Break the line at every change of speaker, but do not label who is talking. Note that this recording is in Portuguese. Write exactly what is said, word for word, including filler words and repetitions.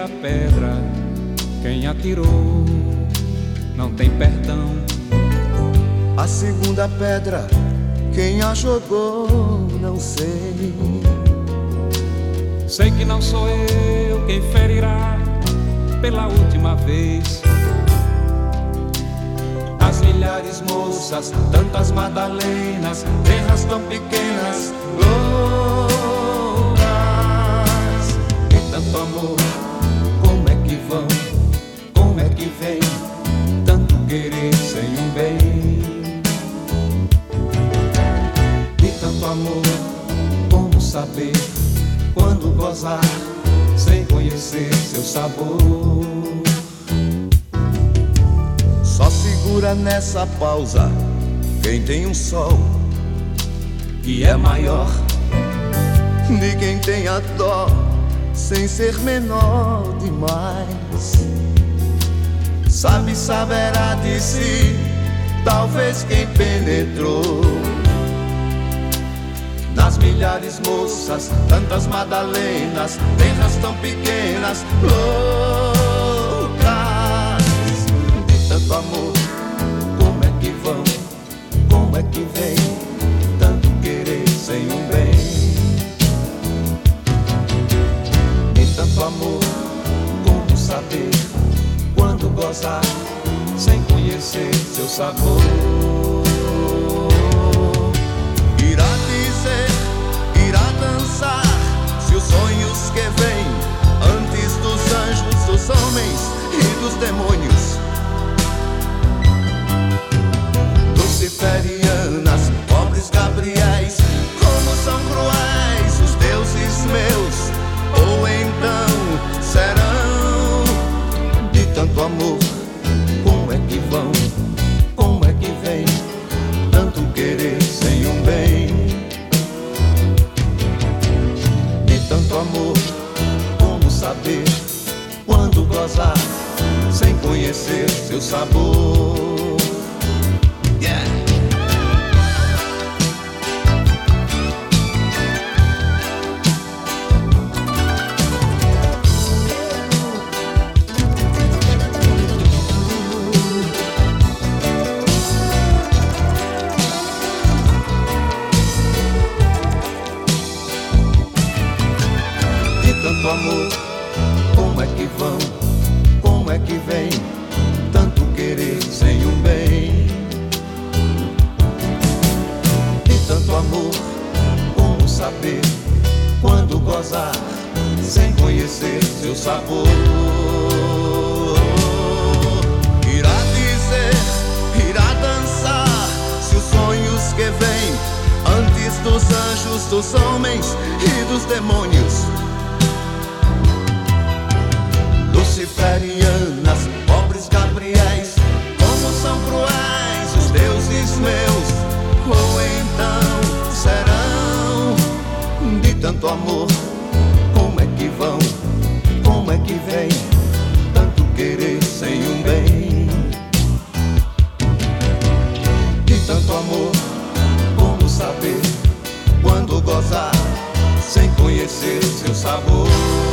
primeira pedra, quem atirou não tem perdão.
A segunda pedra, quem a jogou, não sei.
Sei que não sou eu quem ferirá pela última vez as milhares moças, tantas Madalenas, terras tão pequenas, loucas. E tanto amor, como é que vão, como é que vem tanto querer sem um bem? E tanto amor, como saber quando gozar sem conhecer seu sabor?
Só segura nessa pausa quem tem um sol
que é maior
de quem tem a dó sem ser menor demais. Sabe, saberá de si, talvez quem penetrou nas milhares moças, tantas Madalenas, terras tão pequenas, loucas. De tanto amor, como é que vão, como é que vem tanto querer sem um bem? De tanto amor, como saber quando gozar sem conhecer seu sabor? Irá dizer, irá dançar, se os sonhos que vêm antes dos anjos, dos homens e dos demônios, luciferianas, pobres Gabriéis, como são cruéis os deuses meus, ou então serão de tanto amor, como é que vão, como é que vem tanto querer sem um bem? De tanto amor, como saber quando gozar sem conhecer seu sabor? Yeah. Tanto amor, como é que vão, como é que vem tanto querer sem um bem? De tanto amor, como saber quando gozar sem conhecer seu sabor? Irá dizer, irá dançar, se os sonhos que vêm antes dos anjos, dos homens e dos demônios, luciferianas, pobres Gabriéis, como são cruéis os deuses meus, ou então serão de tanto amor, como é que vão, como é que vem tanto querer sem um bem? De tanto amor, como saber quando gozar sem conhecer seu sabor?